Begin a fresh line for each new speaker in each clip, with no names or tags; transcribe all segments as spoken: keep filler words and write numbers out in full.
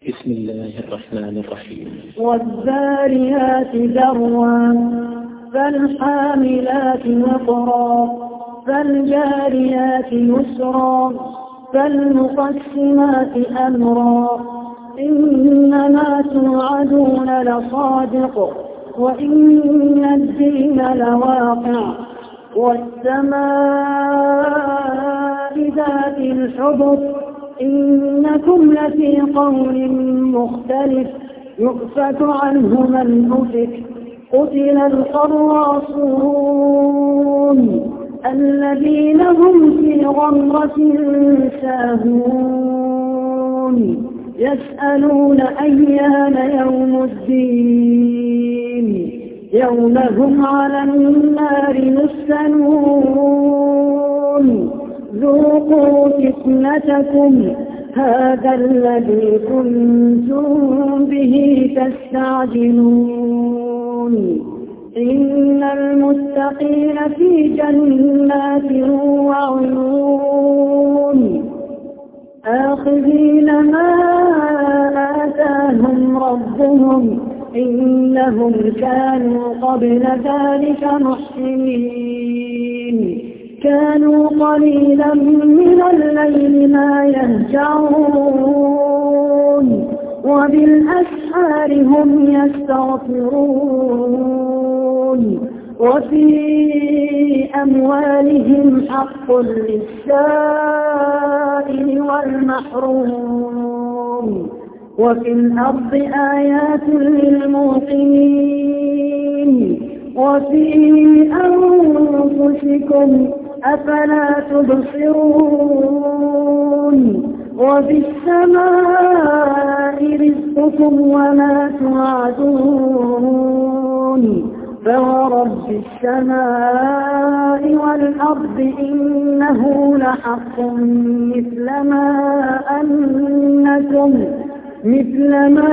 بسم الله الرحمن الرحيم.
والذاريات ذروا فالحاملات وقرا فالجاريات يسرا فالمقسمات أمرا إنما توعدون لصادق وإن الدين لواقع والسماء ذات الحبك إنكم لفي قول مختلف يؤفك عنه من أفك قتل الخراصون الذين هم في غمرة ساهون يسألون أيان يوم الدين يوم هم على النار يفتنون ذوقوا فتنتكم هذا الذي كنتم به تستعجلون إن المتقين في جنات وعيون آخذين ما آتاهم ربهم إنهم كانوا قبل ذلك محسنين كانوا قليلا من الليل ما يهجعون وبالأسحار هم يستغفرون وفي أموالهم حق للسائل والمحروم وفي الأرض آيات للموقنين وفي أنفسكم أفلا تبصرون وفي السماء رزقكم وما توعدون فورب السماء والأرض إنه لحق مثل ما أنكم مثل ما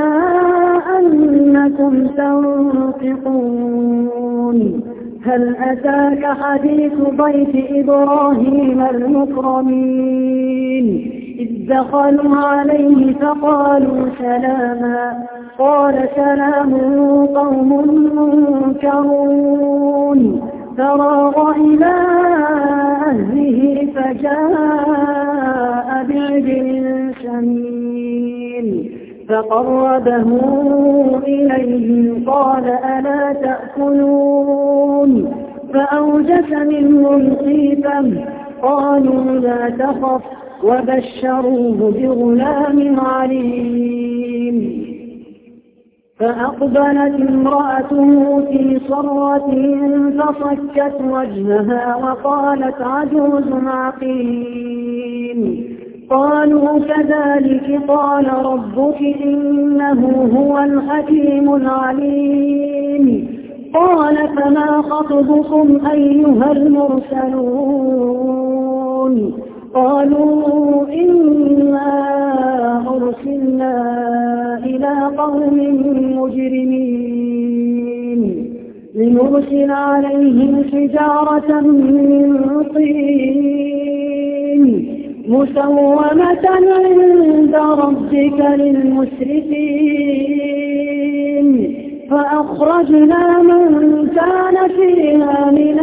أنكم تنطقون هل أتاك حديث ضيف إبراهيم المكرمين إذ دخلوا عليه فقالوا سلاما قال سلام قوم منكرون فراغ إلى أهله فجاء بعجل سمين فقربه إليهم قال ألا تأكلون فأوجس منهم خيفة قالوا لا تخف وبشروه بغلام عليم فأقبلت امرأته في صرة فصكت وجهها وقالت عجوز عقيم قالوا كذلك قال ربك إنه هو الحكيم العليم قال فما خطبكم أيها المرسلون قالوا إنا أرسلنا إلى قوم مجرمين لنرسل عليهم حجارة من طين مسومة عند ربك للمسرفين فأخرجنا من كان فيها من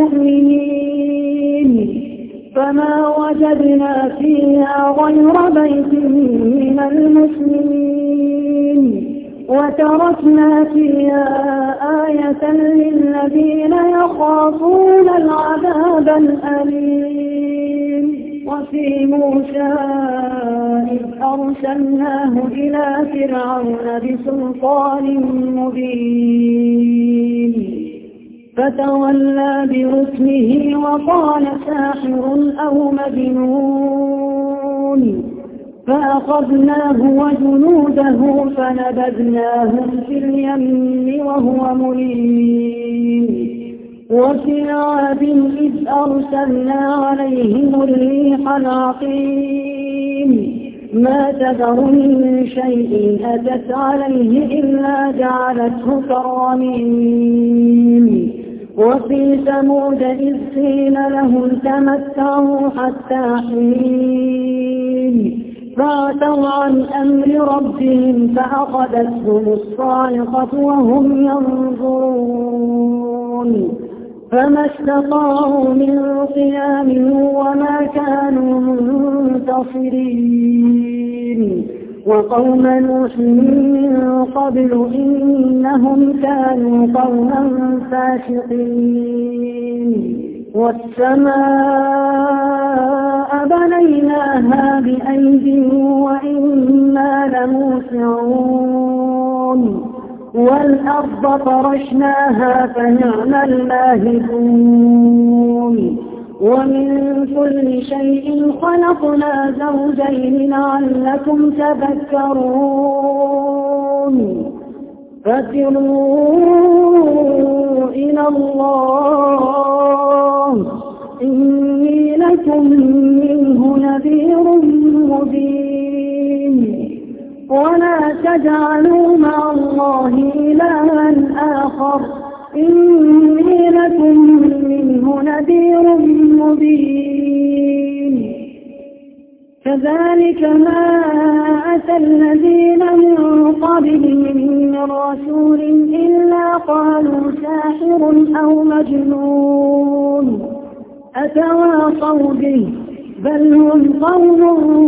المؤمنين فما وجدنا فيها غير بيت من المسلمين وتركنا فيها آية للذين يخافون العذاب الأليم وفي موسى إذ أرسلناه إلى فرعون بسلطان مبين فتولى بركنه وقال ساحر أو مجنون فأخذناه وجنوده فنبذناهم في اليم وهو مليم وفي عاد إذ أرسلنا عليهم الريح العقيم ما تذر من شيء أتت عليه إلا جعلته كالرميم وفي ثمود إذ قيل لهم تمتعوا حتى حين فعتوا عن أمر ربهم فأخذتهم الصاعقة وهم ينظرون فما استطاعوا من قيام وما كانوا منتصرين وقوم نوح من قبل إنهم كانوا قوما فاسقين والسماء بنيناها بأيد وإنا لموسعون والأرض فرشناها فنعم الماهدون ومن كل شيء خلقنا زوجين لعلكم تذكرون ففروا إلى الله إني لكم منه نذير مبين ولا تجعلوا مع الله إلها آخر إني لكم منه نذير مبين كذلك ما أتى الذين من قبلهم من رسول إلا قالوا ساحر أو مجنون أتواصوا به بل هم قوم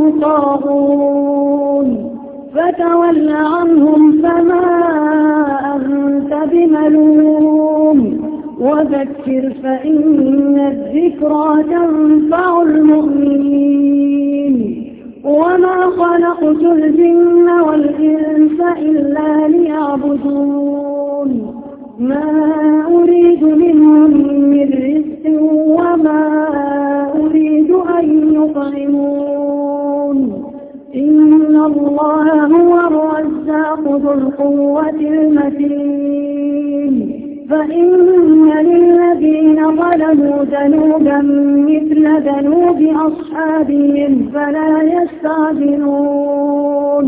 طاغون فتول عنهم فما أنت بملوم وذكر فإن الذكرى تنفع المؤمنين وما خلقت الجن والإنس إلا ليعبدون ما أريد منهم من رزق وما أريد أن يطعمون إن الله هو الرزاق ذو القوة المتين فإن للذين ظلموا ذنوبا مثل ذنوب أصحابهم فلا يستعجلون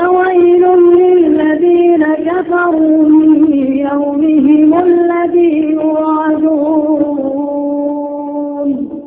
فويل للذين كفروا من يومهم الذي